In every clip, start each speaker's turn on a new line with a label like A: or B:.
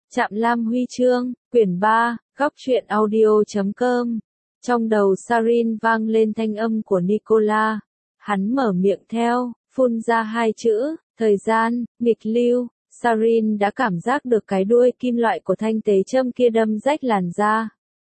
A: Trạm Lam Huy chương, quyển 3, góc truyện audio.com. Trong đầu Sarin vang lên thanh âm của Nicola. Hắn mở miệng theo, phun ra hai chữ, thời gian, nghịch lưu. Sarin đã cảm giác được cái đuôi kim loại của thanh tế châm kia đâm rách làn da.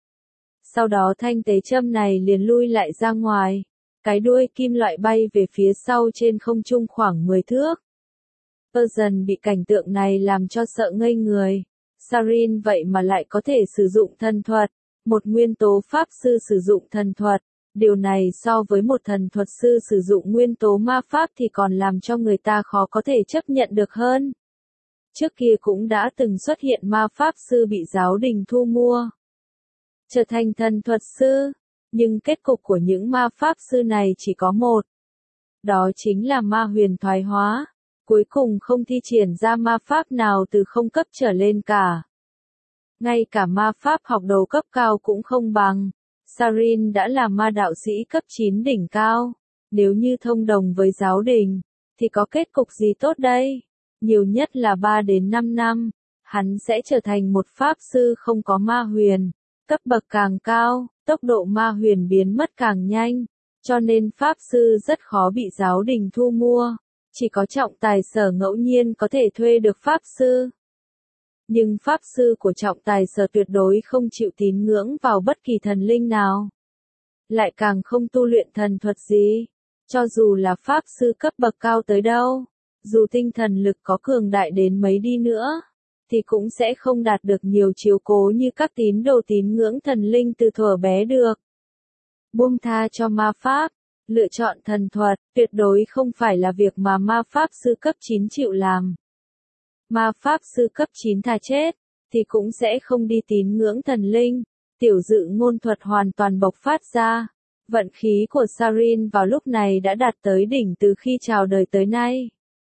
A: Sau đó thanh tế châm này liền lui lại ra ngoài. Cái đuôi kim loại bay về phía sau trên không trung khoảng 10 thước. Persian bị cảnh tượng này làm cho sợ ngây người. Sarin vậy mà lại có thể sử dụng thần thuật. Một nguyên tố pháp sư sử dụng thần thuật. Điều này so với một thần thuật sư sử dụng nguyên tố ma pháp thì còn làm cho người ta khó có thể chấp nhận được hơn. Trước kia cũng đã từng xuất hiện ma pháp sư bị giáo đình thu mua, trở thành thần thuật sư. Nhưng kết cục của những ma pháp sư này chỉ có một. Đó chính là ma huyền thoái hóa. Cuối cùng không thi triển ra ma pháp nào từ không cấp trở lên cả. Ngay cả ma pháp học đầu cấp cao cũng không bằng. Sarin đã là ma đạo sĩ cấp 9 đỉnh cao. Nếu như thông đồng với giáo đình, thì có kết cục gì tốt đây? Nhiều nhất là 3 đến 5 năm. Hắn sẽ trở thành một pháp sư không có ma huyền. Cấp bậc càng cao, tốc độ ma huyền biến mất càng nhanh. Cho nên pháp sư rất khó bị giáo đình thu mua. Chỉ có trọng tài sở ngẫu nhiên có thể thuê được pháp sư. Nhưng pháp sư của trọng tài sở tuyệt đối không chịu tín ngưỡng vào bất kỳ thần linh nào. Lại càng không tu luyện thần thuật gì. Cho dù là pháp sư cấp bậc cao tới đâu, dù tinh thần lực có cường đại đến mấy đi nữa, thì cũng sẽ không đạt được nhiều chiếu cố như các tín đồ tín ngưỡng thần linh từ thuở bé được. Buông tha cho ma pháp. Lựa chọn thần thuật, tuyệt đối không phải là việc mà ma pháp sư cấp 9 chịu làm. Ma pháp sư cấp 9 thà chết, thì cũng sẽ không đi tín ngưỡng thần linh. Tiểu dự ngôn thuật hoàn toàn bộc phát ra. Vận khí của Sarin vào lúc này đã đạt tới đỉnh từ khi chào đời tới nay.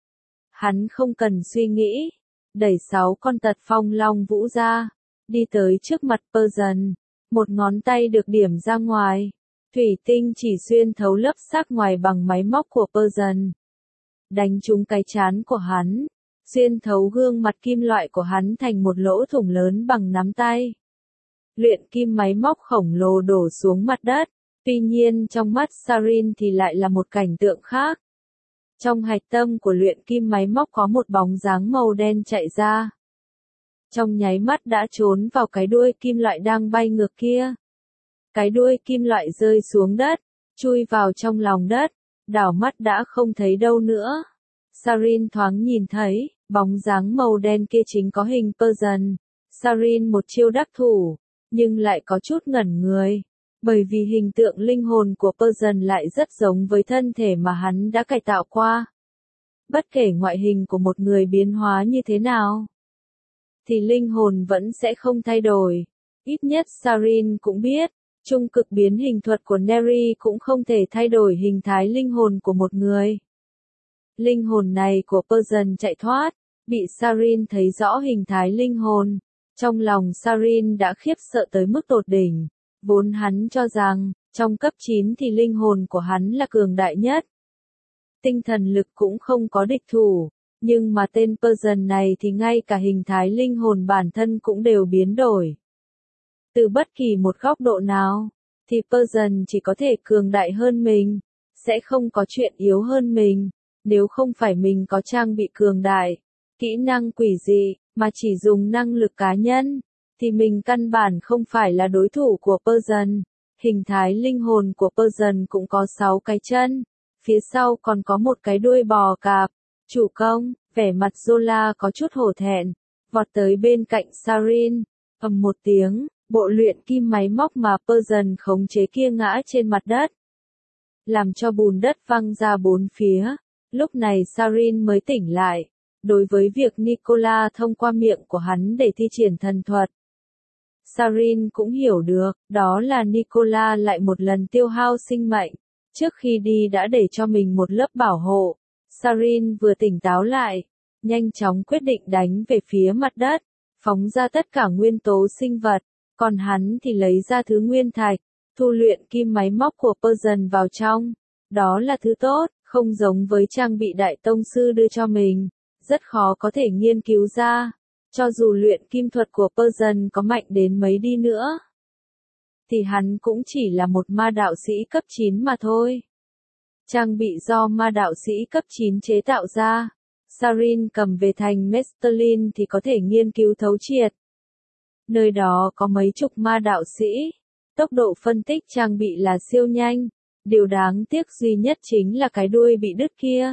A: Hắn không cần suy nghĩ, đẩy 6 con tật phong long vũ ra, đi tới trước mặt Persian. Một ngón tay được điểm ra ngoài. Thủy tinh chỉ xuyên thấu lớp xác ngoài bằng máy móc của Persian. Đánh trúng cái trán của hắn. Xuyên thấu gương mặt kim loại của hắn thành một lỗ thủng lớn bằng nắm tay. Luyện kim máy móc khổng lồ đổ xuống mặt đất. Tuy nhiên trong mắt Sarin thì lại là một cảnh tượng khác. Trong hạch tâm của luyện kim máy móc có một bóng dáng màu đen chạy ra. Trong nháy mắt đã trốn vào cái đuôi kim loại đang bay ngược kia. Cái đuôi kim loại rơi xuống đất, chui vào trong lòng đất, đảo mắt đã không thấy đâu nữa. Sarin thoáng nhìn thấy, bóng dáng màu đen kia chính có hình Persian. Sarin một chiêu đắc thủ, nhưng lại có chút ngẩn người. Bởi vì hình tượng linh hồn của Persian lại rất giống với thân thể mà hắn đã cải tạo qua. Bất kể ngoại hình của một người biến hóa như thế nào, thì linh hồn vẫn sẽ không thay đổi. Ít nhất Sarin cũng biết. Trung cực biến hình thuật của Neri cũng không thể thay đổi hình thái linh hồn của một người. Linh hồn này của Persian chạy thoát, bị Sarin thấy rõ hình thái linh hồn. Trong lòng Sarin đã khiếp sợ tới mức tột đỉnh. Vốn hắn cho rằng, trong cấp 9 thì linh hồn của hắn là cường đại nhất. Tinh thần lực cũng không có địch thủ. Nhưng mà tên Persian này thì ngay cả hình thái linh hồn bản thân cũng đều biến đổi. Từ bất kỳ một góc độ nào, thì Persian chỉ có thể cường đại hơn mình, sẽ không có chuyện yếu hơn mình. Nếu không phải mình có trang bị cường đại, kỹ năng quỷ dị, mà chỉ dùng năng lực cá nhân, thì mình căn bản không phải là đối thủ của Persian. Hình thái linh hồn của Persian cũng có 6 cái chân, phía sau còn có một cái đuôi bò cạp. Chủ công, vẻ mặt Zola có chút hổ thẹn, vọt tới bên cạnh Sarin, ầm một tiếng. Bộ luyện kim máy móc mà Persian khống chế kia ngã trên mặt đất, làm cho bùn đất văng ra bốn phía. Lúc này Sarin mới tỉnh lại, đối với việc Nicola thông qua miệng của hắn để thi triển thần thuật. Sarin cũng hiểu được, đó là Nicola lại một lần tiêu hao sinh mệnh, trước khi đi đã để cho mình một lớp bảo hộ. Sarin vừa tỉnh táo lại, nhanh chóng quyết định đánh về phía mặt đất, phóng ra tất cả nguyên tố sinh vật. Còn hắn thì lấy ra thứ nguyên thạch, thu luyện kim máy móc của Persian vào trong. Đó là thứ tốt, không giống với trang bị đại tông sư đưa cho mình. Rất khó có thể nghiên cứu ra. Cho dù luyện kim thuật của Persian có mạnh đến mấy đi nữa, thì hắn cũng chỉ là một ma đạo sĩ cấp 9 mà thôi. Trang bị do ma đạo sĩ cấp 9 chế tạo ra, Sarin cầm về thành Mestelin thì có thể nghiên cứu thấu triệt. Nơi đó có mấy chục ma đạo sĩ, tốc độ phân tích trang bị là siêu nhanh, điều đáng tiếc duy nhất chính là cái đuôi bị đứt kia.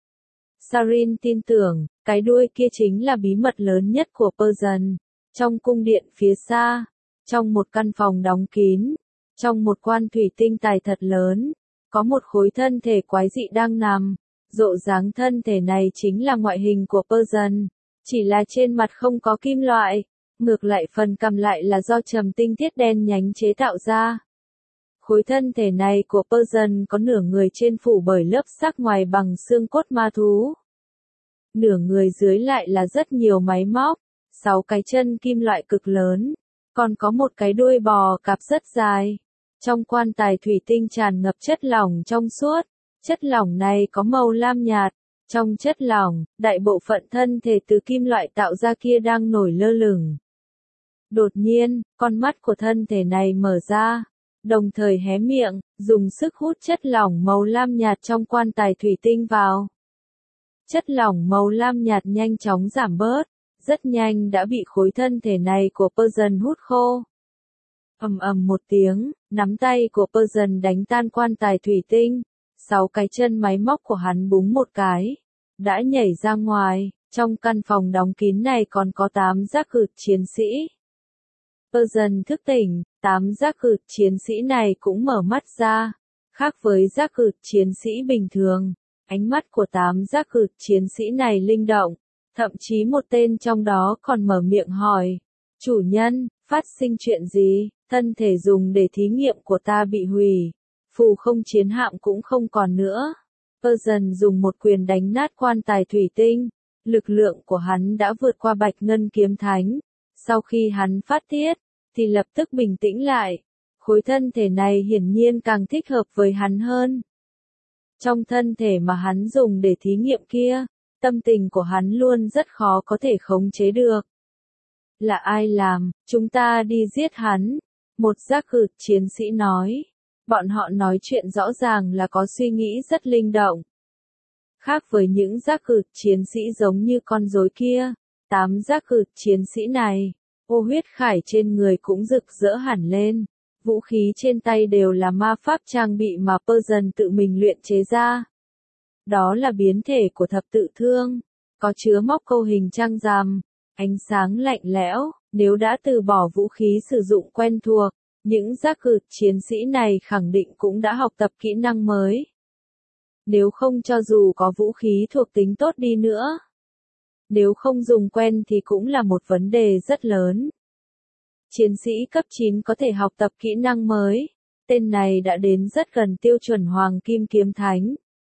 A: Sarin tin tưởng, cái đuôi kia chính là bí mật lớn nhất của Persian. Trong cung điện phía xa, trong một căn phòng đóng kín, trong một quan thủy tinh tài thật lớn, có một khối thân thể quái dị đang nằm. Rộ dáng thân thể này chính là ngoại hình của Persian, chỉ là trên mặt không có kim loại, ngược lại phần cằm lại là do trầm tinh thiết đen nhánh chế tạo ra. Khối thân thể này của Persian có nửa người trên phủ bởi lớp xác ngoài bằng xương cốt ma thú. Nửa người dưới lại là rất nhiều máy móc, 6 cái chân kim loại cực lớn, còn có một cái đuôi bò cạp rất dài. Trong quan tài thủy tinh tràn ngập chất lỏng trong suốt, chất lỏng này có màu lam nhạt. Trong chất lỏng, đại bộ phận thân thể từ kim loại tạo ra kia đang nổi lơ lửng. Đột nhiên, con mắt của thân thể này mở ra, đồng thời hé miệng, dùng sức hút chất lỏng màu lam nhạt trong quan tài thủy tinh vào. Chất lỏng màu lam nhạt nhanh chóng giảm bớt, rất nhanh đã bị khối thân thể này của Persian hút khô. Ầm ầm một tiếng, nắm tay của Persian đánh tan quan tài thủy tinh, 6 cái chân máy móc của hắn búng một cái, đã nhảy ra ngoài. Trong căn phòng đóng kín này còn có 8 giác cự chiến sĩ. Persian thức tỉnh, 8 giác cự chiến sĩ này cũng mở mắt ra. Khác với giác cự chiến sĩ bình thường, ánh mắt của 8 giác cự chiến sĩ này linh động, thậm chí một tên trong đó còn mở miệng hỏi, chủ nhân, phát sinh chuyện gì? Thân thể dùng để thí nghiệm của ta bị hủy, phù không chiến hạm cũng không còn nữa. Persian dùng một quyền đánh nát quan tài thủy tinh, lực lượng của hắn đã vượt qua Bạch Ngân Kiếm Thánh. Sau khi hắn phát tiết, thì lập tức bình tĩnh lại. Khối thân thể này hiển nhiên càng thích hợp với hắn hơn. Trong thân thể mà hắn dùng để thí nghiệm kia, tâm tình của hắn luôn rất khó có thể khống chế được. Là ai làm, chúng ta đi giết hắn. Một giác cự chiến sĩ nói. Bọn họ nói chuyện rõ ràng là có suy nghĩ rất linh động. Khác với những giác cự chiến sĩ giống như con rối kia, 8 giác cự chiến sĩ này, ô huyết khải trên người cũng rực rỡ hẳn lên. Vũ khí trên tay đều là ma pháp trang bị mà Persian tự mình luyện chế ra. Đó là biến thể của thập tự thương, có chứa móc câu hình trăng rằm, ánh sáng lạnh lẽo. Nếu đã từ bỏ vũ khí sử dụng quen thuộc, những giác cự chiến sĩ này khẳng định cũng đã học tập kỹ năng mới. Nếu không cho dù có vũ khí thuộc tính tốt đi nữa, nếu không dùng quen thì cũng là một vấn đề rất lớn. Chiến sĩ cấp 9 có thể học tập kỹ năng mới, tên này đã đến rất gần tiêu chuẩn Hoàng Kim Kiếm Thánh.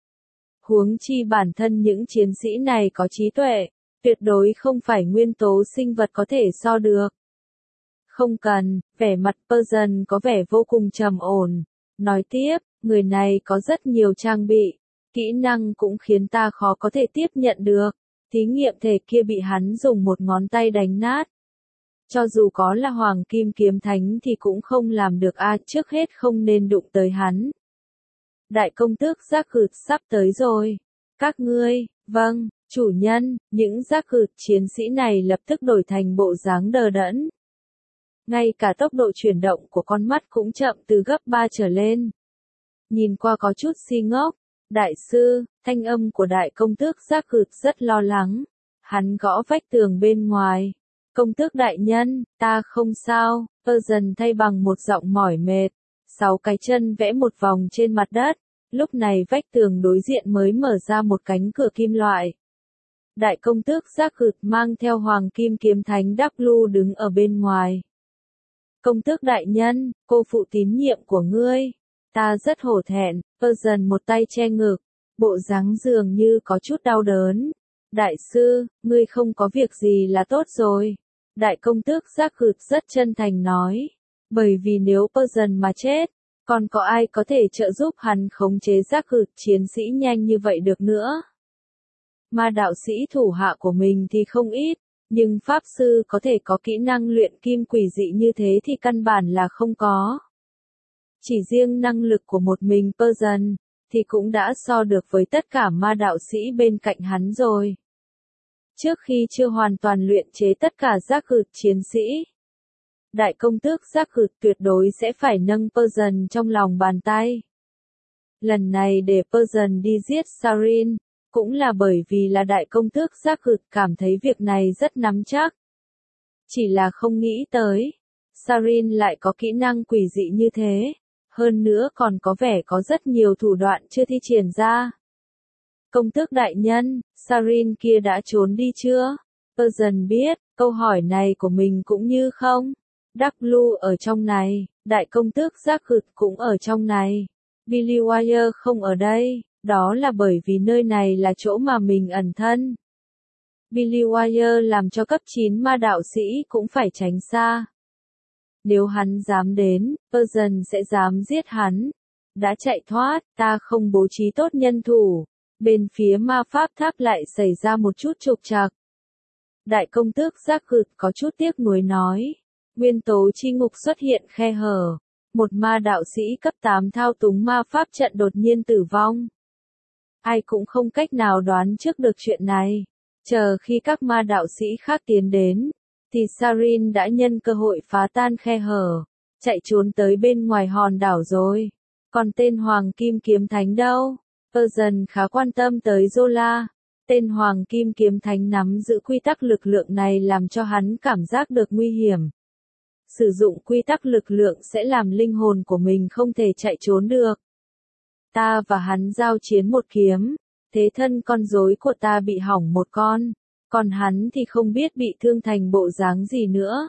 A: Huống chi bản thân những chiến sĩ này có trí tuệ, tuyệt đối không phải nguyên tố sinh vật có thể so được. Không cần, vẻ mặt Persian có vẻ vô cùng trầm ổn. Nói tiếp, người này có rất nhiều trang bị, kỹ năng cũng khiến ta khó có thể tiếp nhận được. Thí nghiệm thể kia bị hắn dùng một ngón tay đánh nát. Cho dù có là Hoàng Kim Kiếm Thánh thì cũng không làm được trước hết không nên đụng tới hắn. Đại công tước giác cự sắp tới rồi. Các ngươi, vâng, chủ nhân, những giác cự chiến sĩ này lập tức đổi thành bộ dáng đờ đẫn. Ngay cả tốc độ chuyển động của con mắt cũng chậm từ gấp 3 trở lên. Nhìn qua có chút si ngốc. Đại sư, thanh âm của đại công tước giác cự rất lo lắng. Hắn gõ vách tường bên ngoài. Công tước đại nhân, ta không sao. Persian thay bằng một giọng mỏi mệt. 6 cái chân vẽ một vòng trên mặt đất. Lúc này vách tường đối diện mới mở ra một cánh cửa kim loại. Đại công tước giác cự mang theo Hoàng Kim Kiếm Thánh W đứng ở bên ngoài. Công tước đại nhân, cô phụ tín nhiệm của ngươi. Ta rất hổ thẹn. Persian một tay che ngực, bộ dáng dường như có chút đau đớn. Đại sư, ngươi không có việc gì là tốt rồi. Đại công tước giác cự rất chân thành nói. Bởi vì nếu Persian mà chết, còn có ai có thể trợ giúp hắn khống chế giác cự chiến sĩ nhanh như vậy được nữa. Ma đạo sĩ thủ hạ của mình thì không ít, Nhưng Pháp Sư có thể có kỹ năng luyện kim quỷ dị như thế thì căn bản là không có. Chỉ riêng năng lực của một mình Persian, thì cũng đã so được với tất cả ma đạo sĩ bên cạnh hắn rồi. Trước khi chưa hoàn toàn luyện chế tất cả giác gửt chiến sĩ, đại công tước giác gửt tuyệt đối sẽ phải nâng Persian trong lòng bàn tay. Lần này để Persian đi giết Sarin, cũng là bởi vì là đại công tước giác gửt cảm thấy việc này rất nắm chắc. Chỉ là không nghĩ tới, Sarin lại có kỹ năng quỷ dị như thế, hơn nữa còn có vẻ có rất nhiều thủ đoạn chưa thi triển ra. Công tước đại nhân, Sarin kia đã trốn đi chưa? Persian biết, câu hỏi này của mình cũng như không. W ở trong này, đại công tước giác gửt cũng ở trong này. Billy Wire không ở đây, đó là bởi vì nơi này là chỗ mà mình ẩn thân. Billy Wire làm cho cấp 9 ma đạo sĩ cũng phải tránh xa. Nếu hắn dám đến, Persian sẽ dám giết hắn. Đã chạy thoát, ta không bố trí tốt nhân thủ. Bên phía ma pháp tháp lại xảy ra một chút trục trặc. Đại công tước giác gửt có chút tiếc nuối nói. Nguyên tố chi ngục xuất hiện khe hở. Một ma đạo sĩ cấp 8 thao túng ma pháp trận đột nhiên tử vong. Ai cũng không cách nào đoán trước được chuyện này. Chờ khi các ma đạo sĩ khác tiến đến, thì Sarin đã nhân cơ hội phá tan khe hở, chạy trốn tới bên ngoài hòn đảo rồi. Còn tên Hoàng Kim Kiếm Thánh đâu? Persian khá quan tâm tới Zola. Tên Hoàng Kim Kiếm Thánh nắm giữ quy tắc lực lượng này làm cho hắn cảm giác được nguy hiểm. Sử dụng quy tắc lực lượng sẽ làm linh hồn của mình không thể chạy trốn được. Ta và hắn giao chiến một kiếm, thế thân con rối của ta bị hỏng một con, còn hắn thì không biết bị thương thành bộ dáng gì nữa.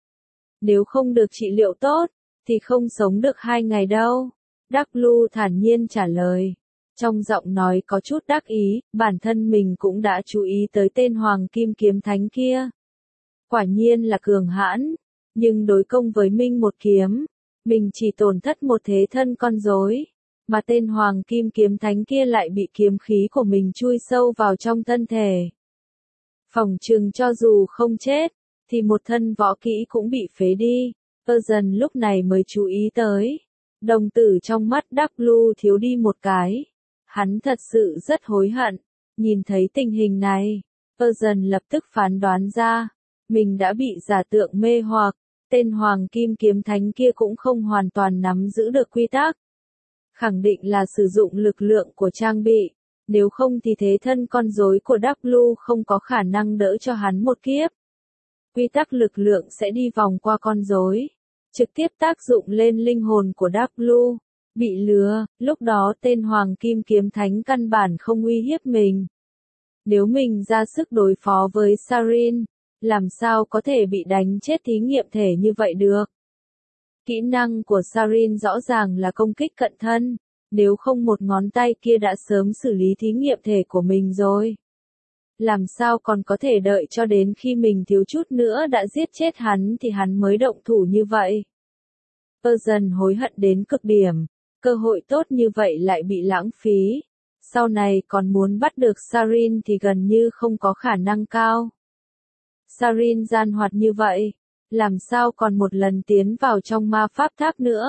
A: Nếu không được trị liệu tốt, thì không sống được 2 ngày đâu. W thản nhiên trả lời. Trong giọng nói có chút đắc ý, bản thân mình cũng đã chú ý tới tên Hoàng Kim Kiếm Thánh kia. Quả nhiên là cường hãn, nhưng đối công với Minh một kiếm, mình chỉ tổn thất một thế thân con rối, mà tên Hoàng Kim Kiếm Thánh kia lại bị kiếm khí của mình chui sâu vào trong thân thể. Phỏng chừng cho dù không chết, thì một thân võ kỹ cũng bị phế đi. Persian lúc này mới chú ý tới. Đồng tử trong mắt W thiếu đi một cái. Hắn thật sự rất hối hận. Nhìn thấy tình hình này, Persian lập tức phán đoán ra. Mình đã bị giả tượng mê hoặc. Tên Hoàng Kim Kiếm Thánh kia cũng không hoàn toàn nắm giữ được quy tắc. Khẳng định là sử dụng lực lượng của trang bị. Nếu không thì thế thân con rối của W không có khả năng đỡ cho hắn một kiếp. Quy tắc lực lượng sẽ đi vòng qua con rối, trực tiếp tác dụng lên linh hồn của W. Bị lừa, lúc đó tên Hoàng Kim Kiếm Thánh căn bản không uy hiếp mình. Nếu mình ra sức đối phó với Sarin, làm sao có thể bị đánh chết thí nghiệm thể như vậy được? Kỹ năng của Sarin rõ ràng là công kích cận thân, nếu không một ngón tay kia đã sớm xử lý thí nghiệm thể của mình rồi. Làm sao còn có thể đợi cho đến khi mình thiếu chút nữa đã giết chết hắn thì hắn mới động thủ như vậy. Persian hối hận đến cực điểm, cơ hội tốt như vậy lại bị lãng phí. Sau này còn muốn bắt được Sarin thì gần như không có khả năng cao. Sarin gian hoạt như vậy, làm sao còn một lần tiến vào trong ma pháp tháp nữa.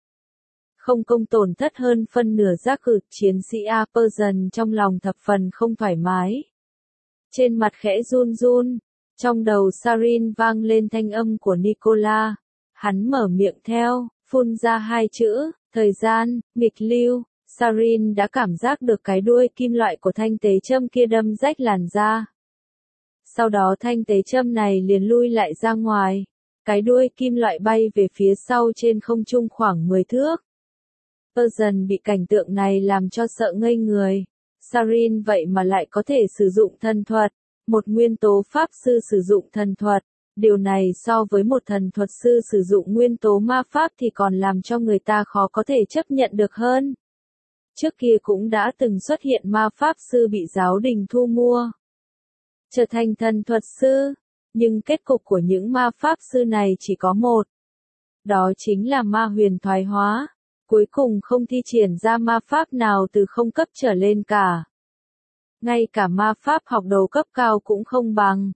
A: Không công tổn thất hơn phân nửa giác gửt chiến sĩ A. Persian trong lòng thập phần không thoải mái. Trên mặt khẽ run run, trong đầu Sarin vang lên thanh âm của Nicola. Hắn mở miệng theo, phun ra 2 chữ, thời gian, nghịch lưu. Sarin đã cảm giác được cái đuôi kim loại của thanh tế châm kia đâm rách làn da. Sau đó thanh tế châm này liền lui lại ra ngoài. Cái đuôi kim loại bay về phía sau trên không trung khoảng 10 thước. Persian bị cảnh tượng này làm cho sợ ngây người. Sarin vậy mà lại có thể sử dụng thần thuật. Một nguyên tố pháp sư sử dụng thần thuật. Điều này so với một thần thuật sư sử dụng nguyên tố ma pháp thì còn làm cho người ta khó có thể chấp nhận được hơn. Trước kia cũng đã từng xuất hiện ma pháp sư bị giáo đình thu mua, trở thành thần thuật sư, nhưng kết cục của những ma pháp sư này chỉ có một. Đó chính là ma huyền thoái hóa, cuối cùng không thi triển ra ma pháp nào từ không cấp trở lên cả. Ngay cả ma pháp học đầu cấp cao cũng không bằng.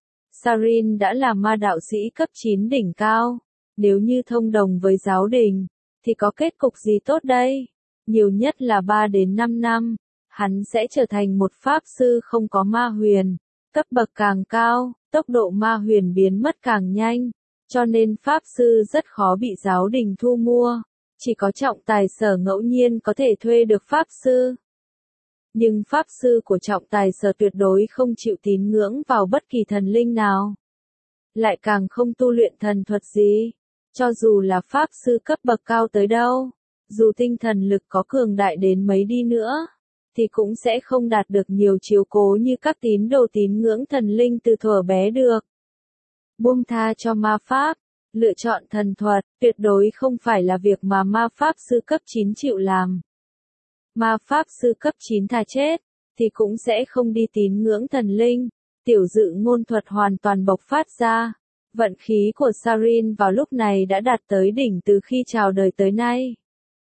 A: Sarin đã là ma đạo sĩ cấp 9 đỉnh cao. Nếu như thông đồng với giáo đình, thì có kết cục gì tốt đây? Nhiều nhất là 3 đến 5 năm, hắn sẽ trở thành một pháp sư không có ma huyền. Cấp bậc càng cao, tốc độ ma huyền biến mất càng nhanh, cho nên pháp sư rất khó bị giáo đình thu mua. Chỉ có trọng tài sở ngẫu nhiên có thể thuê được pháp sư. Nhưng pháp sư của trọng tài sở tuyệt đối không chịu tín ngưỡng vào bất kỳ thần linh nào. Lại càng không tu luyện thần thuật gì. Cho dù là pháp sư cấp bậc cao tới đâu, dù tinh thần lực có cường đại đến mấy đi nữa, thì cũng sẽ không đạt được nhiều chiếu cố như các tín đồ tín ngưỡng thần linh từ thuở bé được. Buông tha cho ma pháp, lựa chọn thần thuật, tuyệt đối không phải là việc mà ma pháp sư cấp 9 chịu làm. Ma pháp sư cấp 9 thà chết, thì cũng sẽ không đi tín ngưỡng thần linh. Tiểu dự ngôn thuật hoàn toàn bộc phát ra. Vận khí của Sarin vào lúc này đã đạt tới đỉnh từ khi chào đời tới nay.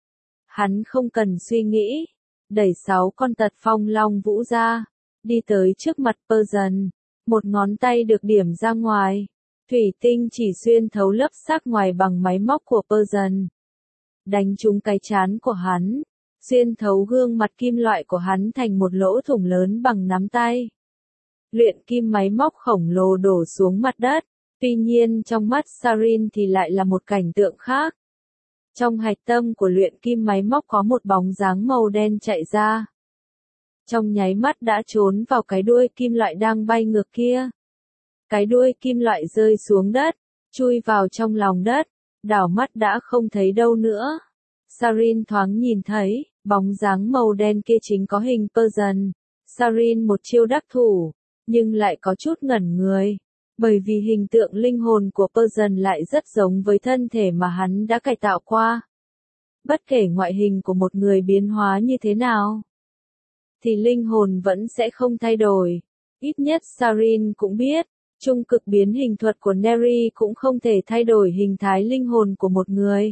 A: Hắn không cần suy nghĩ, đẩy 6 con tật phong long vũ ra, đi tới trước mặt Persian, một ngón tay được điểm ra ngoài, thủy tinh chỉ xuyên thấu lớp xác ngoài bằng máy móc của Persian, đánh trúng cái trán của hắn, xuyên thấu gương mặt kim loại của hắn thành một lỗ thủng lớn bằng nắm tay. Luyện kim máy móc khổng lồ đổ xuống mặt đất. Tuy nhiên trong mắt Sarin thì lại là một cảnh tượng khác. Trong hạch tâm của luyện kim máy móc có một bóng dáng màu đen chạy ra. Trong nháy mắt đã trốn vào cái đuôi kim loại đang bay ngược kia. Cái đuôi kim loại rơi xuống đất, chui vào trong lòng đất, đảo mắt đã không thấy đâu nữa. Sarin thoáng nhìn thấy, bóng dáng màu đen kia chính có hình Persian. Sarin một chiêu đắc thủ, nhưng lại có chút ngẩn người. Bởi vì hình tượng linh hồn của Persian lại rất giống với thân thể mà hắn đã cải tạo qua. Bất kể ngoại hình của một người biến hóa như thế nào, thì linh hồn vẫn sẽ không thay đổi. Ít nhất Sarin cũng biết, trung cực biến hình thuật của Neri cũng không thể thay đổi hình thái linh hồn của một người.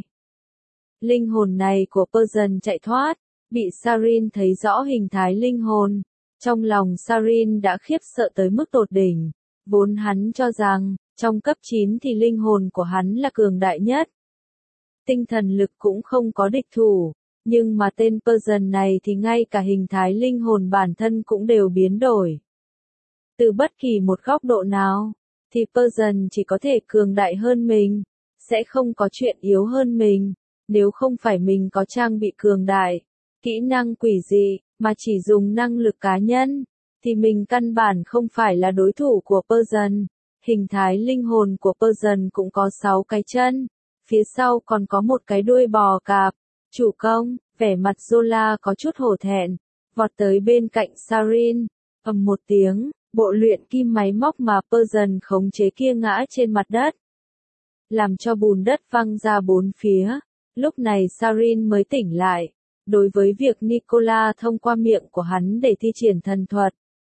A: Linh hồn này của Persian chạy thoát, bị Sarin thấy rõ hình thái linh hồn. Trong lòng Sarin đã khiếp sợ tới mức tột đỉnh. Vốn hắn cho rằng, trong cấp 9 thì linh hồn của hắn là cường đại nhất. Tinh thần lực cũng không có địch thủ, nhưng mà tên Persian này thì ngay cả hình thái linh hồn bản thân cũng đều biến đổi. Từ bất kỳ một góc độ nào, thì Persian chỉ có thể cường đại hơn mình, sẽ không có chuyện yếu hơn mình, nếu không phải mình có trang bị cường đại, kỹ năng quỷ dị, mà chỉ dùng năng lực cá nhân, thì mình căn bản không phải là đối thủ của Persian. Hình thái linh hồn của Persian cũng có 6 cái chân, phía sau còn có một cái đuôi bò cạp. Chủ công, vẻ mặt Zola có chút hổ thẹn, vọt tới bên cạnh Sarin, ầm một tiếng, bộ luyện kim máy móc mà Persian khống chế kia ngã trên mặt đất, làm cho bùn đất văng ra bốn phía. Lúc này Sarin mới tỉnh lại, đối với việc Nicola thông qua miệng của hắn để thi triển thần thuật.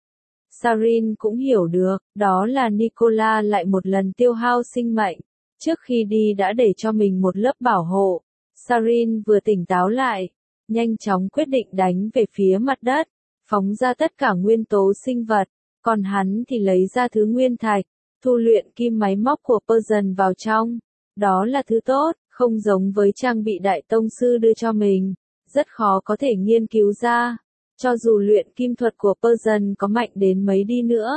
A: Sarin cũng hiểu được, đó là Nicola lại một lần tiêu hao sinh mệnh, trước khi đi đã để cho mình một lớp bảo hộ. Sarin vừa tỉnh táo lại, nhanh chóng quyết định đánh về phía mặt đất, phóng ra tất cả nguyên tố sinh vật, còn hắn thì lấy ra thứ nguyên thạch, thu luyện kim máy móc của Persian vào trong. Đó là thứ tốt, không giống với trang bị đại tông sư đưa cho mình, rất khó có thể nghiên cứu ra. Cho dù luyện kim thuật của Persian có mạnh đến mấy đi nữa,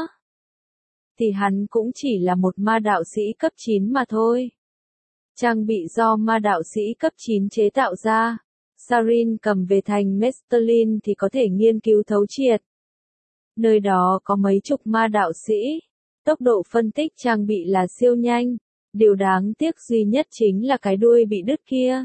A: thì hắn cũng chỉ là một ma đạo sĩ cấp 9 mà thôi. Trang bị do ma đạo sĩ cấp 9 chế tạo ra, Sarin cầm về thành Mestelin thì có thể nghiên cứu thấu triệt. Nơi đó có mấy chục ma đạo sĩ, tốc độ phân tích trang bị là siêu nhanh, điều đáng tiếc duy nhất chính là cái đuôi bị đứt kia.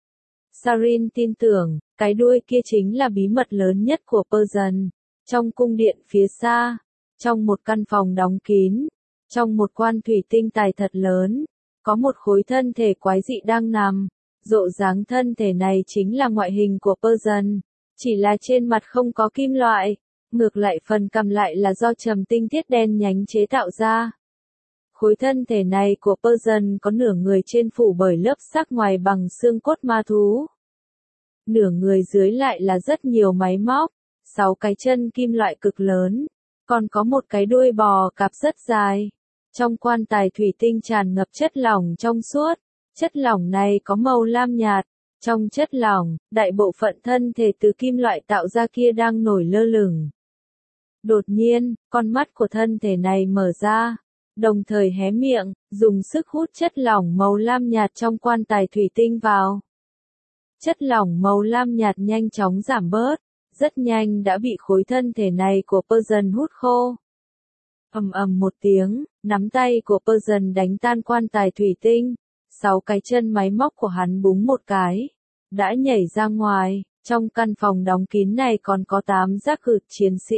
A: Sarin tin tưởng, cái đuôi kia chính là bí mật lớn nhất của Persian. Trong cung điện phía xa, trong một căn phòng đóng kín, trong một quan thủy tinh tài thật lớn, có một khối thân thể quái dị đang nằm. Rộ dáng thân thể này chính là ngoại hình của Persian, chỉ là trên mặt không có kim loại, ngược lại phần cằm lại là do trầm tinh thiết đen nhánh chế tạo ra. Khối thân thể này của Persian có nửa người trên phủ bởi lớp xác ngoài bằng xương cốt ma thú. Nửa người dưới lại là rất nhiều máy móc, 6 cái chân kim loại cực lớn, còn có một cái đuôi bò cạp rất dài. Trong quan tài thủy tinh tràn ngập chất lỏng trong suốt, chất lỏng này có màu lam nhạt. Trong chất lỏng, đại bộ phận thân thể từ kim loại tạo ra kia đang nổi lơ lửng. Đột nhiên, con mắt của thân thể này mở ra, đồng thời hé miệng, dùng sức hút chất lỏng màu lam nhạt trong quan tài thủy tinh vào. Chất lỏng màu lam nhạt nhanh chóng giảm bớt, rất nhanh đã bị khối thân thể này của Persian hút khô. Ầm ầm một tiếng, nắm tay của Persian đánh tan quan tài thủy tinh, 6 cái chân máy móc của hắn búng một cái, đã nhảy ra ngoài. Trong căn phòng đóng kín này còn có 8 giác cự chiến sĩ.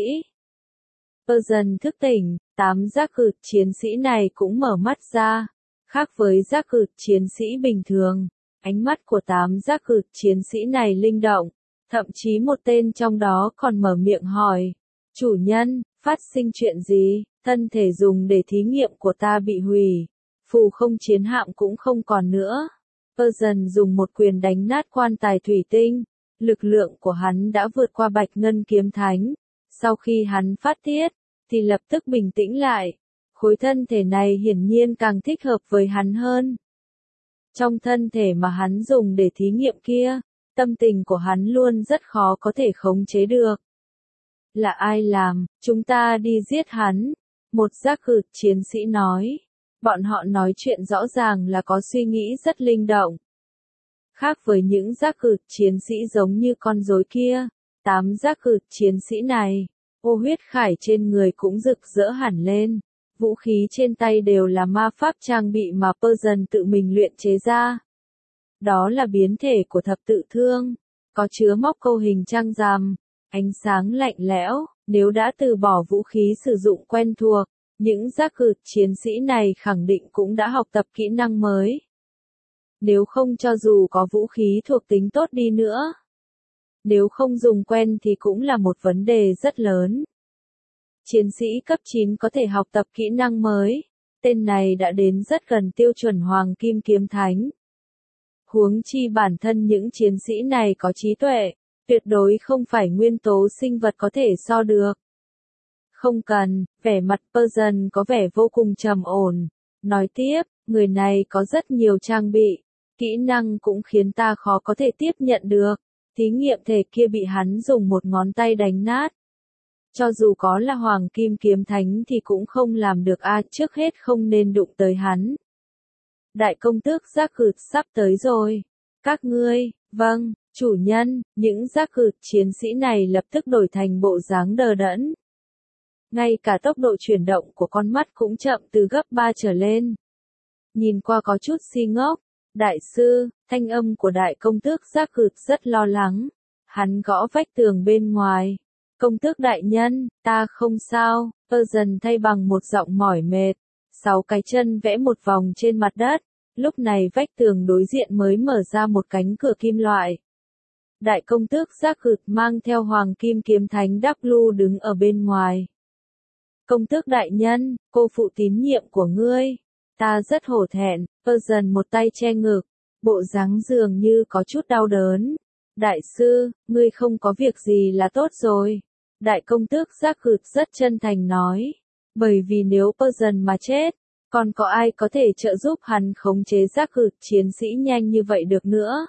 A: Persian thức tỉnh, 8 giác cự chiến sĩ này cũng mở mắt ra. Khác với giác cự chiến sĩ bình thường, ánh mắt của 8 giác cự chiến sĩ này linh động, thậm chí một tên trong đó còn mở miệng hỏi, chủ nhân, phát sinh chuyện gì, thân thể dùng để thí nghiệm của ta bị hủy, phù không chiến hạm cũng không còn nữa. Persian dùng một quyền đánh nát quan tài thủy tinh, lực lượng của hắn đã vượt qua Bạch Ngân Kiếm Thánh. Sau khi hắn phát tiết, thì lập tức bình tĩnh lại. Khối thân thể này hiển nhiên càng thích hợp với hắn hơn. Trong thân thể mà hắn dùng để thí nghiệm kia, tâm tình của hắn luôn rất khó có thể khống chế được. Là ai làm, chúng ta đi giết hắn. Một giác cự chiến sĩ nói. Bọn họ nói chuyện rõ ràng là có suy nghĩ rất linh động. Khác với những giác cự chiến sĩ giống như con rối kia, 8 giác cự chiến sĩ này, ô huyết khải trên người cũng rực rỡ hẳn lên. Vũ khí trên tay đều là ma pháp trang bị mà Persian tự mình luyện chế ra. Đó là biến thể của thập tự thương, có chứa móc câu hình trăng rằm, ánh sáng lạnh lẽo. Nếu đã từ bỏ vũ khí sử dụng quen thuộc, những giác cự chiến sĩ này khẳng định cũng đã học tập kỹ năng mới. Nếu không cho dù có vũ khí thuộc tính tốt đi nữa, nếu không dùng quen thì cũng là một vấn đề rất lớn. Chiến sĩ cấp 9 có thể học tập kỹ năng mới, tên này đã đến rất gần tiêu chuẩn Hoàng Kim Kiếm Thánh. Huống chi bản thân những chiến sĩ này có trí tuệ, tuyệt đối không phải nguyên tố sinh vật có thể so được. Không cần, vẻ mặt Persian có vẻ vô cùng trầm ổn. Nói tiếp, người này có rất nhiều trang bị, kỹ năng cũng khiến ta khó có thể tiếp nhận được. Thí nghiệm thể kia bị hắn dùng một ngón tay đánh nát. Cho dù có là Hoàng Kim Kiếm Thánh thì cũng không làm được trước hết không nên đụng tới hắn. Đại công tước giác cự sắp tới rồi. Các ngươi, vâng, chủ nhân, những giác cự chiến sĩ này lập tức đổi thành bộ dáng đờ đẫn. Ngay cả tốc độ chuyển động của con mắt cũng chậm từ gấp 3 trở lên. Nhìn qua có chút si ngốc. Đại sư, thanh âm của đại công tước giác cự rất lo lắng. Hắn gõ vách tường bên ngoài. Công tước đại nhân, ta không sao. Persian thay bằng một giọng mỏi mệt. 6 cái chân vẽ một vòng trên mặt đất. Lúc này vách tường đối diện mới mở ra một cánh cửa kim loại. Đại công tước giác cự mang theo Hoàng Kim Kiếm Thánh W đứng ở bên ngoài. Công tước đại nhân, cô phụ tín nhiệm của ngươi. Ta rất hổ thẹn. Persian một tay che ngực, bộ dáng dường như có chút đau đớn. Đại sư, ngươi không có việc gì là tốt rồi. Đại công tước giác cự rất chân thành nói. Bởi vì nếu Persian mà chết, còn có ai có thể trợ giúp hắn khống chế giác cự chiến sĩ nhanh như vậy được nữa.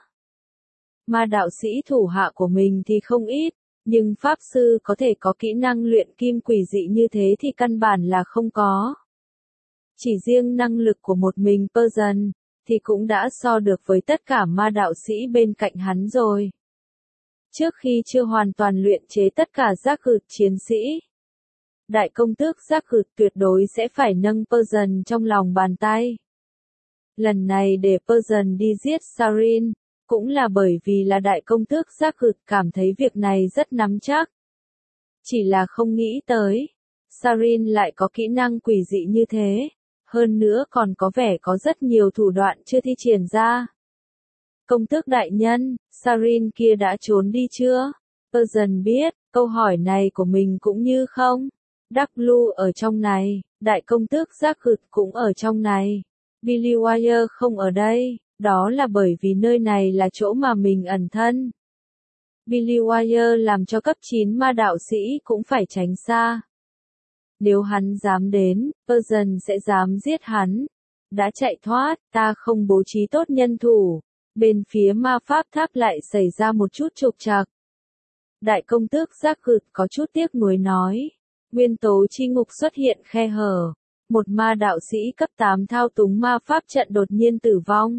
A: Ma đạo sĩ thủ hạ của mình thì không ít, nhưng pháp sư có thể có kỹ năng luyện kim quỷ dị như thế thì căn bản là không có. Chỉ riêng năng lực của một mình Persian, thì cũng đã so được với tất cả ma đạo sĩ bên cạnh hắn rồi. Trước khi chưa hoàn toàn luyện chế tất cả giác cự chiến sĩ, đại công tước giác cự tuyệt đối sẽ phải nâng Persian trong lòng bàn tay. Lần này để Persian đi giết Sarin, cũng là bởi vì là đại công tước giác cự cảm thấy việc này rất nắm chắc. Chỉ là không nghĩ tới, Sarin lại có kỹ năng quỷ dị như thế. Hơn nữa còn có vẻ có rất nhiều thủ đoạn chưa thi triển ra. Công tước đại nhân, Sarin kia đã trốn đi chưa? Persian biết, câu hỏi này của mình cũng như không. W ở trong này, đại công tước giác cự cũng ở trong này. Billy Wire không ở đây, đó là bởi vì nơi này là chỗ mà mình ẩn thân. Billy Wire làm cho cấp 9 ma đạo sĩ cũng phải tránh xa. Nếu hắn dám đến, Persian sẽ dám giết hắn. Đã chạy thoát, ta không bố trí tốt nhân thủ. Bên phía ma pháp tháp lại xảy ra một chút trục trặc. Đại công tước Giác Gửt có chút tiếc nuối nói. Nguyên tố chi ngục xuất hiện khe hở. Một ma đạo sĩ cấp 8 thao túng ma pháp trận đột nhiên tử vong.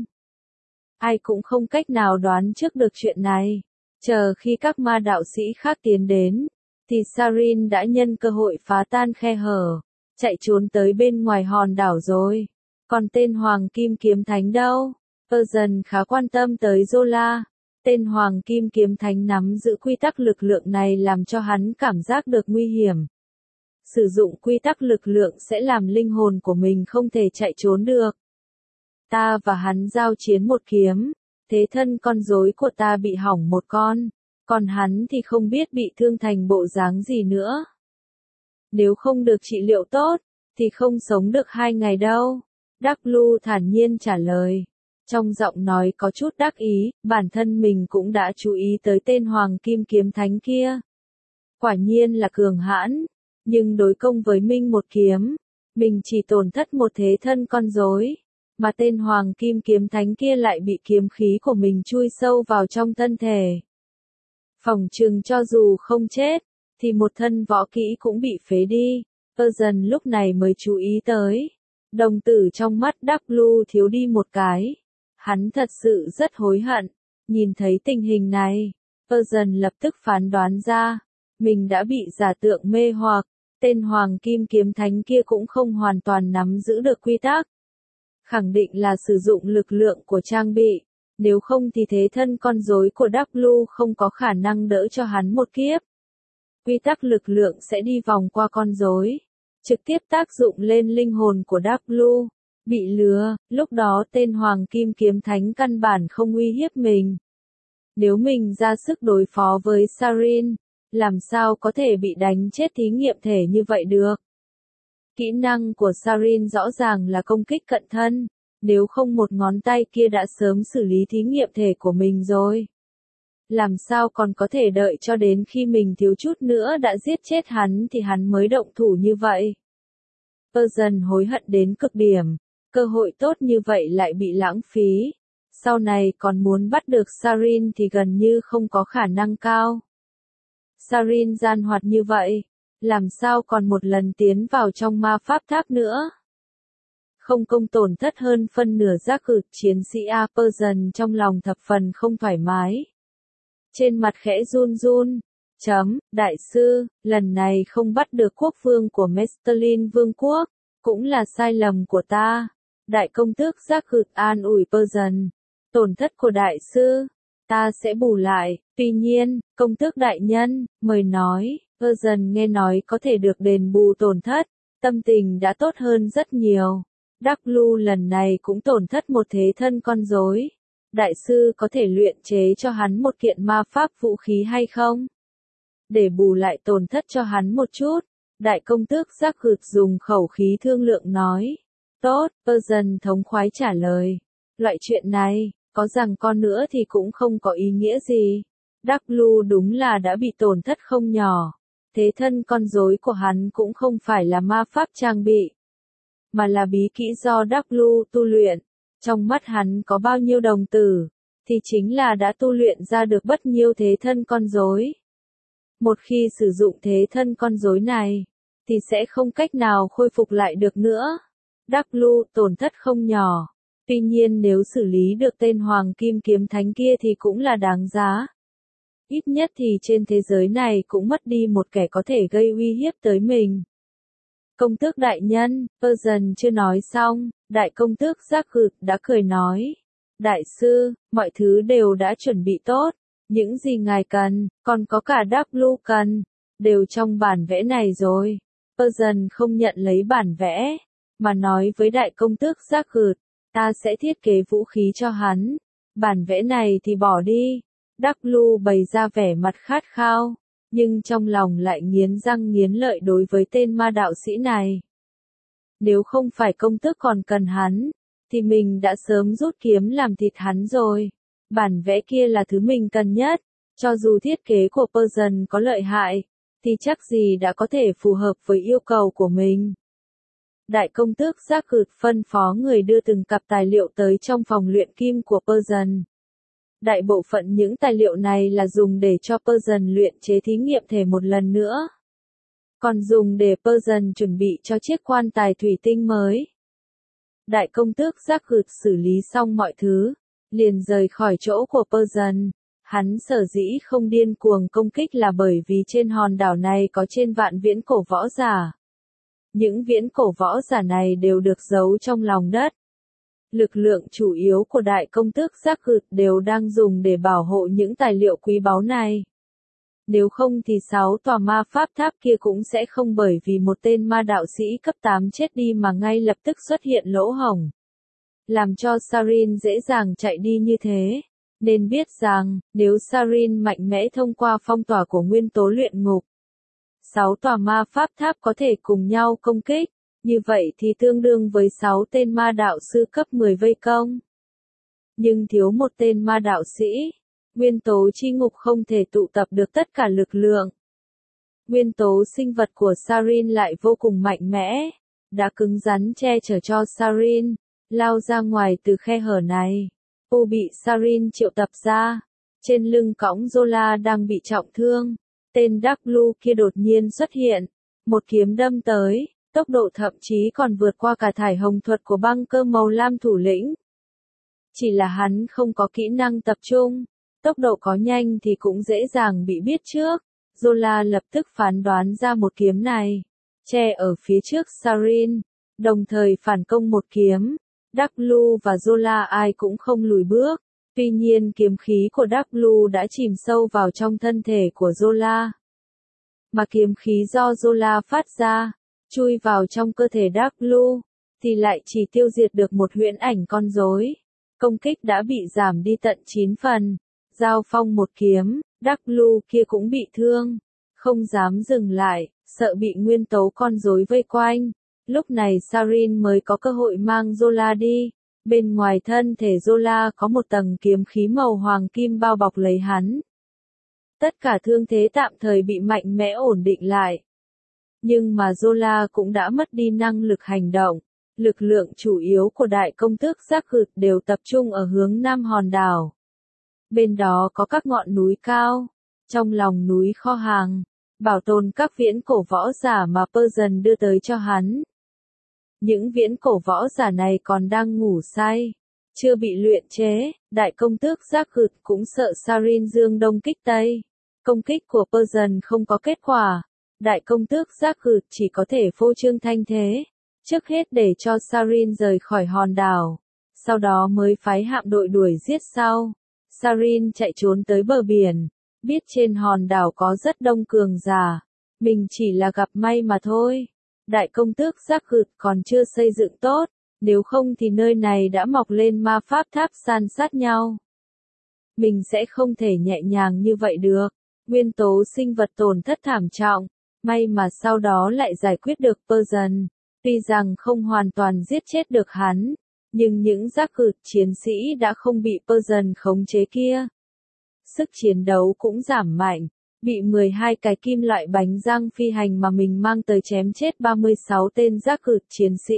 A: Ai cũng không cách nào đoán trước được chuyện này. Chờ khi các ma đạo sĩ khác tiến đến, thì Sarin đã nhân cơ hội phá tan khe hở, chạy trốn tới bên ngoài hòn đảo rồi. Còn tên Hoàng Kim Kiếm Thánh đâu? Persian khá quan tâm tới Zola. Tên Hoàng Kim Kiếm Thánh nắm giữ quy tắc lực lượng này làm cho hắn cảm giác được nguy hiểm. Sử dụng quy tắc lực lượng sẽ làm linh hồn của mình không thể chạy trốn được. Ta và hắn giao chiến một kiếm, thế thân con rối của ta bị hỏng một con, còn hắn thì không biết bị thương thành bộ dáng gì nữa. Nếu không được trị liệu tốt, thì không sống được 2 ngày đâu. Đắc Lu thản nhiên trả lời. Trong giọng nói có chút đắc ý, bản thân mình cũng đã chú ý tới tên Hoàng Kim Kiếm Thánh kia. Quả nhiên là cường hãn, nhưng đối công với Minh một kiếm, mình chỉ tổn thất một thế thân con rối, mà tên Hoàng Kim Kiếm Thánh kia lại bị kiếm khí của mình chui sâu vào trong thân thể. Phỏng chừng cho dù không chết, thì một thân võ kỹ cũng bị phế đi. Persian lúc này mới chú ý tới. Đồng tử trong mắt Đắc Lu thiếu đi một cái. Hắn thật sự rất hối hận. Nhìn thấy tình hình này, Persian lập tức phán đoán ra. Mình đã bị giả tượng mê hoặc. Tên Hoàng Kim Kiếm Thánh kia cũng không hoàn toàn nắm giữ được quy tắc. Khẳng định là sử dụng lực lượng của trang bị. Nếu không thì thế thân con rối của Đắc Lu không có khả năng đỡ cho hắn một kiếp. Quy tắc lực lượng sẽ đi vòng qua con rối, trực tiếp tác dụng lên linh hồn của Đắc Lu. Bị lừa, lúc đó tên Hoàng Kim Kiếm Thánh căn bản không uy hiếp mình. Nếu mình ra sức đối phó với Sarin, làm sao có thể bị đánh chết thí nghiệm thể như vậy được? Kỹ năng của Sarin rõ ràng là công kích cận thân, nếu không một ngón tay kia đã sớm xử lý thí nghiệm thể của mình rồi. Làm sao còn có thể đợi cho đến khi mình thiếu chút nữa đã giết chết hắn thì hắn mới động thủ như vậy. Persian hối hận đến cực điểm, cơ hội tốt như vậy lại bị lãng phí. Sau này còn muốn bắt được Sarin thì gần như không có khả năng cao. Sarin gian hoạt như vậy, làm sao còn một lần tiến vào trong ma pháp tháp nữa. Không công tổn thất hơn phân nửa Giác Gửt chiến sĩ A. Persian trong lòng thập phần không thoải mái. Trên mặt khẽ run run. Đại sư, lần này không bắt được quốc vương của Mestelin vương quốc, cũng là sai lầm của ta. Đại công tước Giác Gửt an ủi Persian. Tổn thất của đại sư, ta sẽ bù lại. Tuy nhiên, công tước đại nhân, mời nói. Persian nghe nói có thể được đền bù tổn thất, tâm tình đã tốt hơn rất nhiều. Đắc Lu lần này cũng tổn thất một thế thân con rối. Đại sư có thể luyện chế cho hắn một kiện ma pháp vũ khí hay không? Để bù lại tổn thất cho hắn một chút, đại công tước Giác Gửt dùng khẩu khí thương lượng nói. Tốt, Persian thống khoái trả lời. Loại chuyện này, có rằng con nữa thì cũng không có ý nghĩa gì. Đắc Lu đúng là đã bị tổn thất không nhỏ. Thế thân con rối của hắn cũng không phải là ma pháp trang bị, mà là bí kỹ do Đắc Lu tu luyện. Trong mắt hắn có bao nhiêu đồng tử, thì chính là đã tu luyện ra được bất nhiêu thế thân con rối. Một khi sử dụng thế thân con rối này, thì sẽ không cách nào khôi phục lại được nữa. Đắc Lu tổn thất không nhỏ. Tuy nhiên nếu xử lý được tên Hoàng Kim Kiếm Thánh kia thì cũng là đáng giá. Ít nhất thì trên thế giới này cũng mất đi một kẻ có thể gây uy hiếp tới mình. Công tước đại nhân, Persian chưa nói xong, đại công tước Giác Gửt đã cười nói. Đại sư, mọi thứ đều đã chuẩn bị tốt. Những gì ngài cần, còn có cả Đắc Lu cần, đều trong bản vẽ này rồi. Persian không nhận lấy bản vẽ, mà nói với đại công tước Giác Gửt, ta sẽ thiết kế vũ khí cho hắn. Bản vẽ này thì bỏ đi. Đắc Lu bày ra vẻ mặt khát khao, nhưng trong lòng lại nghiến răng nghiến lợi đối với tên ma đạo sĩ này. Nếu không phải công tước còn cần hắn, thì mình đã sớm rút kiếm làm thịt hắn rồi. Bản vẽ kia là thứ mình cần nhất, cho dù thiết kế của Persian có lợi hại, thì chắc gì đã có thể phù hợp với yêu cầu của mình. Đại công tước Jagged phân phó người đưa từng cặp tài liệu tới trong phòng luyện kim của Persian. Đại bộ phận những tài liệu này là dùng để cho Persian luyện chế thí nghiệm thể một lần nữa. Còn dùng để Persian chuẩn bị cho chiếc quan tài thủy tinh mới. Đại công tước Jagged xử lý xong mọi thứ, liền rời khỏi chỗ của Persian. Hắn sở dĩ không điên cuồng công kích là bởi vì trên hòn đảo này có trên vạn viễn cổ võ giả. Những viễn cổ võ giả này đều được giấu trong lòng đất. Lực lượng chủ yếu của đại công tước Jagged đều đang dùng để bảo hộ những tài liệu quý báu này. Nếu không thì 6 tòa ma pháp tháp kia cũng sẽ không bởi vì một tên ma đạo sĩ cấp 8 chết đi mà ngay lập tức xuất hiện lỗ hổng. Làm cho Sarin dễ dàng chạy đi như thế. Nên biết rằng, nếu Sarin mạnh mẽ thông qua phong tỏa của nguyên tố luyện ngục, 6 tòa ma pháp tháp có thể cùng nhau công kích, như vậy thì tương đương với 6 tên ma đạo sư cấp 10 vây công. Nhưng thiếu một tên ma đạo sĩ, nguyên tố chi ngục không thể tụ tập được tất cả lực lượng. Nguyên tố sinh vật của Sarin lại vô cùng mạnh mẽ, đã cứng rắn che chở cho Sarin, lao ra ngoài từ khe hở này. U bị Sarin triệu tập ra, trên lưng cõng Zola đang bị trọng thương. Tên Dark Blue kia đột nhiên xuất hiện, một kiếm đâm tới, tốc độ thậm chí còn vượt qua cả thải hồng thuật của băng cơ màu lam thủ lĩnh. Chỉ là hắn không có kỹ năng tập trung, tốc độ có nhanh thì cũng dễ dàng bị biết trước. Zola lập tức phán đoán ra một kiếm này, che ở phía trước Sarin, đồng thời phản công một kiếm. Dark Blue và Zola ai cũng không lùi bước. Tuy nhiên kiếm khí của Dark Blue đã chìm sâu vào trong thân thể của Zola. Mà kiếm khí do Zola phát ra, chui vào trong cơ thể Dark Blue, thì lại chỉ tiêu diệt được một huyễn ảnh con rối. Công kích đã bị giảm đi tận 9 phần. Giao phong một kiếm, Dark Blue kia cũng bị thương. Không dám dừng lại, sợ bị nguyên tố con rối vây quanh. Lúc này Sarin mới có cơ hội mang Zola đi. Bên ngoài thân thể Zola có một tầng kiếm khí màu hoàng kim bao bọc lấy hắn. Tất cả thương thế tạm thời bị mạnh mẽ ổn định lại. Nhưng mà Zola cũng đã mất đi năng lực hành động. Lực lượng chủ yếu của đại công tước Jagged đều tập trung ở hướng nam hòn đảo. Bên đó có các ngọn núi cao. Trong lòng núi kho hàng, bảo tồn các viễn cổ võ giả mà Persian đưa tới cho hắn. Những viễn cổ võ giả này còn đang ngủ say, chưa bị luyện chế. Đại công tước Jagged cũng sợ Sarin dương đông kích tây. Công kích của Persian không có kết quả. Đại công tước Jagged chỉ có thể phô trương thanh thế. Trước hết để cho Sarin rời khỏi hòn đảo. Sau đó mới phái hạm đội đuổi giết sau. Sarin chạy trốn tới bờ biển. Biết trên hòn đảo có rất đông cường giả. Mình chỉ là gặp may mà thôi. Đại công tước Jagged còn chưa xây dựng tốt, nếu không thì nơi này đã mọc lên ma pháp tháp san sát nhau. Mình sẽ không thể nhẹ nhàng như vậy được. Nguyên tố sinh vật tổn thất thảm trọng, may mà sau đó lại giải quyết được Persian. Tuy rằng không hoàn toàn giết chết được hắn, nhưng những Jagged chiến sĩ đã không bị Persian khống chế kia. Sức chiến đấu cũng giảm mạnh. Bị 12 cái kim loại bánh răng phi hành mà mình mang tới chém chết 36 tên Jagged chiến sĩ.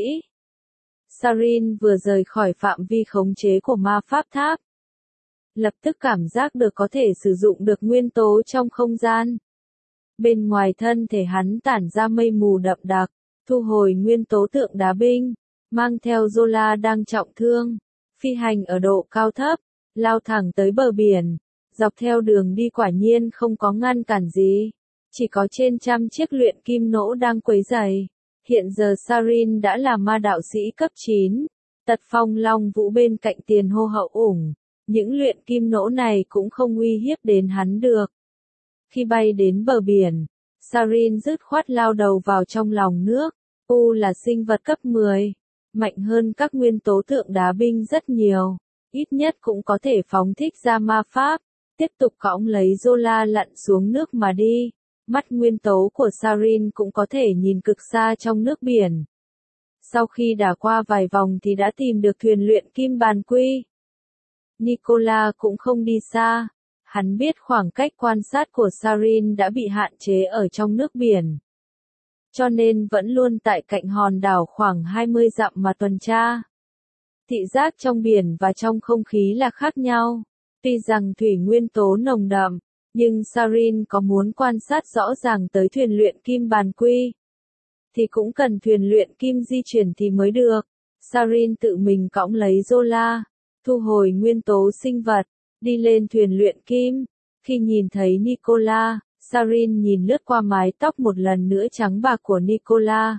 A: Sarin vừa rời khỏi phạm vi khống chế của ma pháp tháp. Lập tức cảm giác được có thể sử dụng được nguyên tố trong không gian. Bên ngoài thân thể hắn tản ra mây mù đậm đặc, thu hồi nguyên tố tượng đá binh, mang theo Zola đang trọng thương, phi hành ở độ cao thấp, lao thẳng tới bờ biển. Dọc theo đường đi quả nhiên không có ngăn cản gì, chỉ có trên trăm chiếc luyện kim nỗ đang quấy rầy. Hiện giờ Sarin đã là ma đạo sĩ cấp 9, tật phong long vũ bên cạnh tiền hô hậu ủng, những luyện kim nỗ này cũng không uy hiếp đến hắn được. Khi bay đến bờ biển, Sarin dứt khoát lao đầu vào trong lòng nước. U là sinh vật cấp 10, mạnh hơn các nguyên tố tượng đá binh rất nhiều, ít nhất cũng có thể phóng thích ra ma pháp. Tiếp tục cõng lấy Zola lặn xuống nước mà đi. Mắt nguyên tố của Sarin cũng có thể nhìn cực xa trong nước biển. Sau khi đảo qua vài vòng thì đã tìm được thuyền luyện kim bàn quy. Nicola cũng không đi xa. Hắn biết khoảng cách quan sát của Sarin đã bị hạn chế ở trong nước biển. Cho nên vẫn luôn tại cạnh hòn đảo khoảng 20 dặm mà tuần tra. Thị giác trong biển và trong không khí là khác nhau. Tuy rằng thủy nguyên tố nồng đậm, nhưng Sarin có muốn quan sát rõ ràng tới thuyền luyện kim bàn quy, thì cũng cần thuyền luyện kim di chuyển thì mới được. Sarin tự mình cõng lấy Zola, thu hồi nguyên tố sinh vật, đi lên thuyền luyện kim. Khi nhìn thấy Nicola, Sarin nhìn lướt qua mái tóc một lần nữa trắng bạc của Nicola.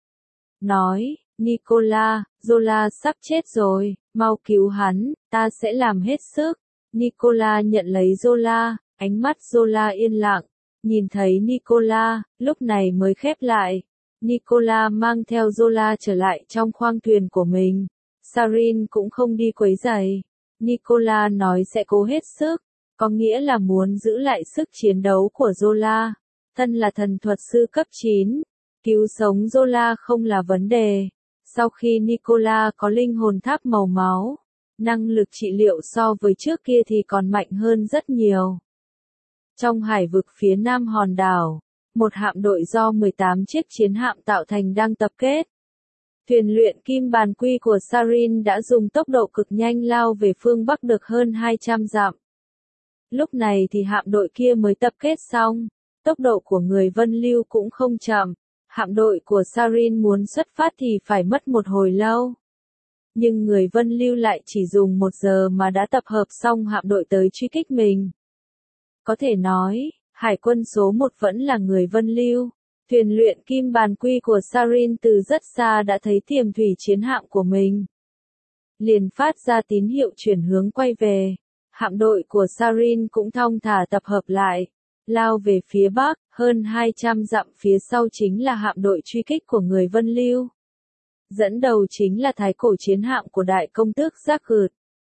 A: Nói, Nicola, Zola sắp chết rồi, mau cứu hắn, ta sẽ làm hết sức. Nicola nhận lấy Zola, ánh mắt Zola yên lặng, nhìn thấy Nicola, lúc này mới khép lại. Nicola mang theo Zola trở lại trong khoang thuyền của mình. Sarin cũng không đi quấy rầy. Nicola nói sẽ cố hết sức, có nghĩa là muốn giữ lại sức chiến đấu của Zola. Thân là thần thuật sư cấp 9, cứu sống Zola không là vấn đề. Sau khi Nicola có linh hồn tháp màu máu, năng lực trị liệu so với trước kia thì còn mạnh hơn rất nhiều. Trong hải vực phía nam hòn đảo, một hạm đội do 18 chiếc chiến hạm tạo thành đang tập kết. Thuyền luyện kim bàn quy của Sarin đã dùng tốc độ cực nhanh lao về phương Bắc được hơn 200 dặm. Lúc này thì hạm đội kia mới tập kết xong, tốc độ của người Vân Lưu cũng không chậm. Hạm đội của Sarin muốn xuất phát thì phải mất một hồi lâu. Nhưng người Vân Lưu lại chỉ dùng 1 giờ mà đã tập hợp xong hạm đội tới truy kích mình. Có thể nói, hải quân số 1 vẫn là người Vân Lưu. Thuyền luyện kim bàn quy của Sarin từ rất xa đã thấy tiềm thủy chiến hạm của mình. Liền phát ra tín hiệu chuyển hướng quay về. Hạm đội của Sarin cũng thong thả tập hợp lại, lao về phía bắc, hơn 200 dặm phía sau chính là hạm đội truy kích của người Vân Lưu. Dẫn đầu chính là thái cổ chiến hạm của đại công tước Giác Gượt.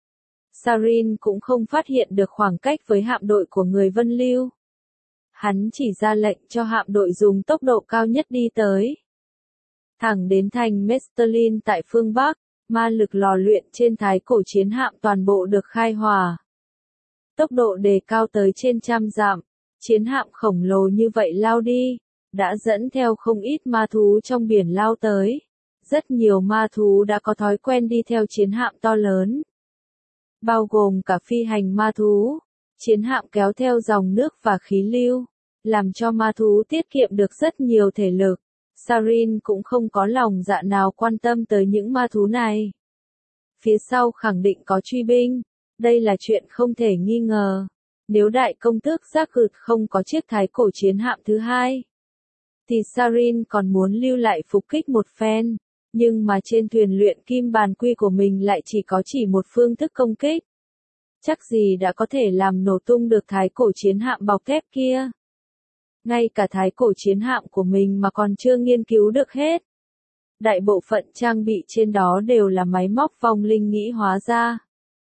A: Sarin cũng không phát hiện được khoảng cách với hạm đội của người Vân Lưu. Hắn chỉ ra lệnh cho hạm đội dùng tốc độ cao nhất đi tới. Thẳng đến thành Mestelin tại phương Bắc, ma lực lò luyện trên thái cổ chiến hạm toàn bộ được khai hỏa. Tốc độ đề cao tới trên 100 dặm, chiến hạm khổng lồ như vậy lao đi, đã dẫn theo không ít ma thú trong biển lao tới. Rất nhiều ma thú đã có thói quen đi theo chiến hạm to lớn, bao gồm cả phi hành ma thú. Chiến hạm kéo theo dòng nước và khí lưu, làm cho ma thú tiết kiệm được rất nhiều thể lực. Sarin cũng không có lòng dạ nào quan tâm tới những ma thú này. Phía sau khẳng định có truy binh, đây là chuyện không thể nghi ngờ. Nếu đại công tước Giác Gượt không có chiếc thái cổ chiến hạm thứ hai, thì Sarin còn muốn lưu lại phục kích một phen. Nhưng mà trên thuyền luyện kim bàn quy của mình lại chỉ một phương thức công kích. Chắc gì đã có thể làm nổ tung được thái cổ chiến hạm bọc thép kia. Ngay cả thái cổ chiến hạm của mình mà còn chưa nghiên cứu được hết. Đại bộ phận trang bị trên đó đều là máy móc vong linh nghĩ hóa ra.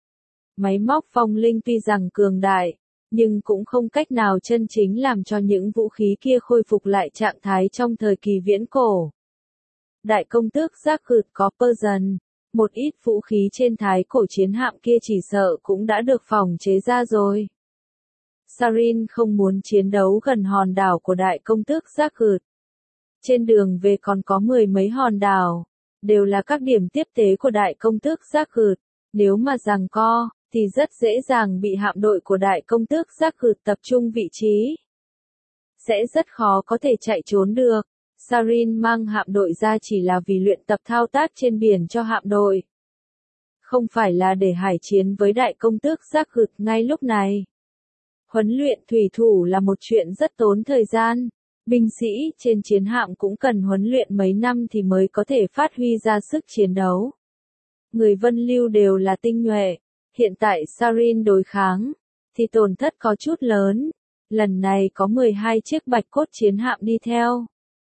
A: Máy móc vong linh tuy rằng cường đại, nhưng cũng không cách nào chân chính làm cho những vũ khí kia khôi phục lại trạng thái trong thời kỳ viễn cổ. Đại công tước Giác Gượt có Persian, một ít vũ khí trên thái cổ chiến hạm kia chỉ sợ cũng đã được phòng chế ra rồi. Sarin không muốn chiến đấu gần hòn đảo của đại công tước Giác Gượt. Trên đường về còn có 10 mấy hòn đảo, đều là các điểm tiếp tế của đại công tước Giác Gượt. Nếu mà giằng co, thì rất dễ dàng bị hạm đội của đại công tước Giác Gượt tập trung vị trí. Sẽ rất khó có thể chạy trốn được. Sarin mang hạm đội ra chỉ là vì luyện tập thao tác trên biển cho hạm đội. Không phải là để hải chiến với đại công tước Giác Gượt ngay lúc này. Huấn luyện thủy thủ là một chuyện rất tốn thời gian. Binh sĩ trên chiến hạm cũng cần huấn luyện mấy năm thì mới có thể phát huy ra sức chiến đấu. Người Vân Lưu đều là tinh nhuệ. Hiện tại Sarin đối kháng, thì tổn thất có chút lớn. Lần này có 12 chiếc bạch cốt chiến hạm đi theo.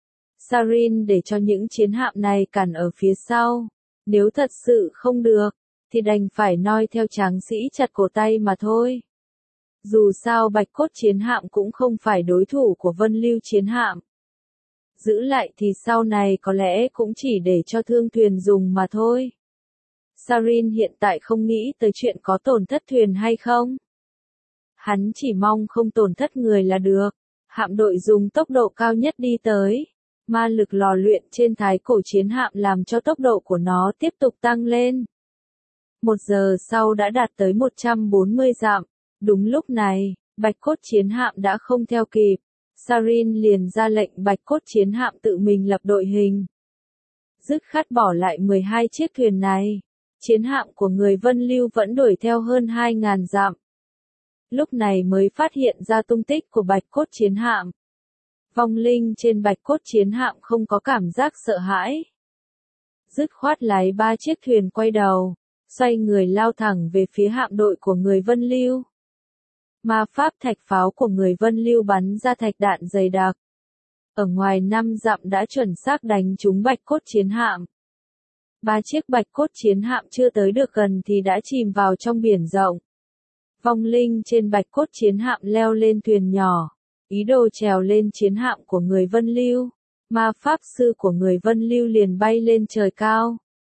A: Sarin để cho những chiến hạm này cản ở phía sau. Nếu thật sự không được, thì đành phải noi theo tráng sĩ chặt cổ tay mà thôi. Dù sao bạch cốt chiến hạm cũng không phải đối thủ của Vân Lưu chiến hạm. Giữ lại thì sau này có lẽ cũng chỉ để cho thương thuyền dùng mà thôi. Sarin hiện tại không nghĩ tới chuyện có tổn thất thuyền hay không. Hắn chỉ mong không tổn thất người là được. Hạm đội dùng tốc độ cao nhất đi tới. Ma lực lò luyện trên thái cổ chiến hạm làm cho tốc độ của nó tiếp tục tăng lên. 1 giờ sau đã đạt tới 140 dặm. Đúng lúc này, bạch cốt chiến hạm đã không theo kịp. Sarin liền ra lệnh bạch cốt chiến hạm tự mình lập đội hình. Dứt khoát bỏ lại 12 chiếc thuyền này. Chiến hạm của người Vân Lưu vẫn đuổi theo hơn 2.000 dặm. Lúc này mới phát hiện ra tung tích của bạch cốt chiến hạm. Vong linh trên bạch cốt chiến hạm không có cảm giác sợ hãi. Dứt khoát lái 3 chiếc thuyền quay đầu, xoay người lao thẳng về phía hạm đội của người Vân Lưu. Ma pháp thạch pháo của người Vân Lưu bắn ra thạch đạn dày đặc. Ở ngoài 5 dặm đã chuẩn xác đánh trúng bạch cốt chiến hạm. 3 chiếc bạch cốt chiến hạm chưa tới được gần thì đã chìm vào trong biển rộng. Vong linh trên bạch cốt chiến hạm leo lên thuyền nhỏ, ý đồ trèo lên chiến hạm của người Vân Lưu. Ma pháp sư của người Vân Lưu liền bay lên trời cao.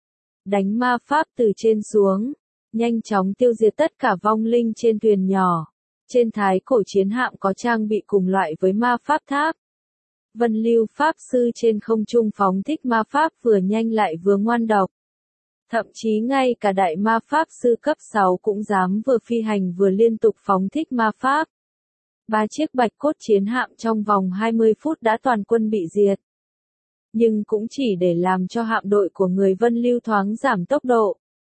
A: Đánh ma pháp từ trên xuống, nhanh chóng tiêu diệt tất cả vong linh trên thuyền nhỏ. Trên thái cổ chiến hạm có trang bị cùng loại với ma pháp tháp. Vân Lưu pháp sư trên không trung phóng thích ma pháp vừa nhanh lại vừa ngoan độc. Thậm chí ngay cả đại ma pháp sư cấp 6 cũng dám vừa phi hành vừa liên tục phóng thích ma pháp. 3 chiếc bạch cốt chiến hạm trong vòng 20 phút đã toàn quân bị diệt. Nhưng cũng chỉ để làm cho hạm đội của người Vân Lưu thoáng giảm tốc độ.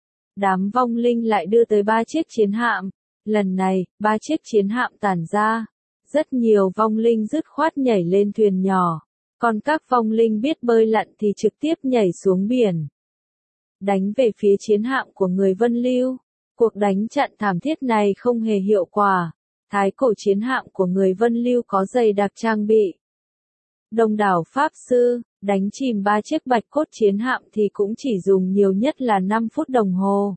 A: Đám vong linh lại đưa tới 3 chiếc chiến hạm. Lần này, 3 chiếc chiến hạm tản ra. Rất nhiều vong linh dứt khoát nhảy lên thuyền nhỏ. Còn các vong linh biết bơi lặn thì trực tiếp nhảy xuống biển. Đánh về phía chiến hạm của người Vân Lưu. Cuộc đánh trận thảm thiết này không hề hiệu quả. Thái cổ chiến hạm của người Vân Lưu có dày đặc trang bị. Đông đảo pháp sư, đánh chìm 3 chiếc bạch cốt chiến hạm thì cũng chỉ dùng nhiều nhất là 5 phút đồng hồ.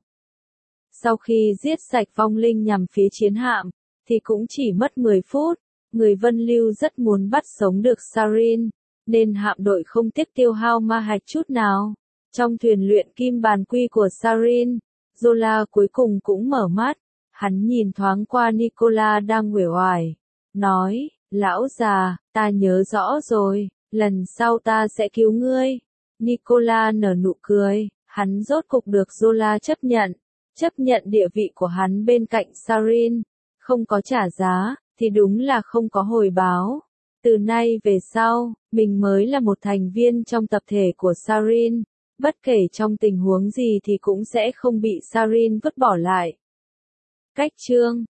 A: Sau khi giết sạch vong linh nhằm phía chiến hạm, thì cũng chỉ mất 10 phút. Người Vân Lưu rất muốn bắt sống được Sarin, nên hạm đội không tiếc tiêu hao ma hạch chút nào. Trong thuyền luyện kim bàn quy của Sarin, Zola cuối cùng cũng mở mắt. Hắn nhìn thoáng qua Nicola đang uể oải, nói, lão già, ta nhớ rõ rồi, lần sau ta sẽ cứu ngươi. Nicola nở nụ cười, hắn rốt cục được Zola chấp nhận địa vị của hắn bên cạnh Sarin, không có trả giá, thì đúng là không có hồi báo. Từ nay về sau, mình mới là một thành viên trong tập thể của Sarin, bất kể trong tình huống gì thì cũng sẽ không bị Sarin vứt bỏ lại. Cách chương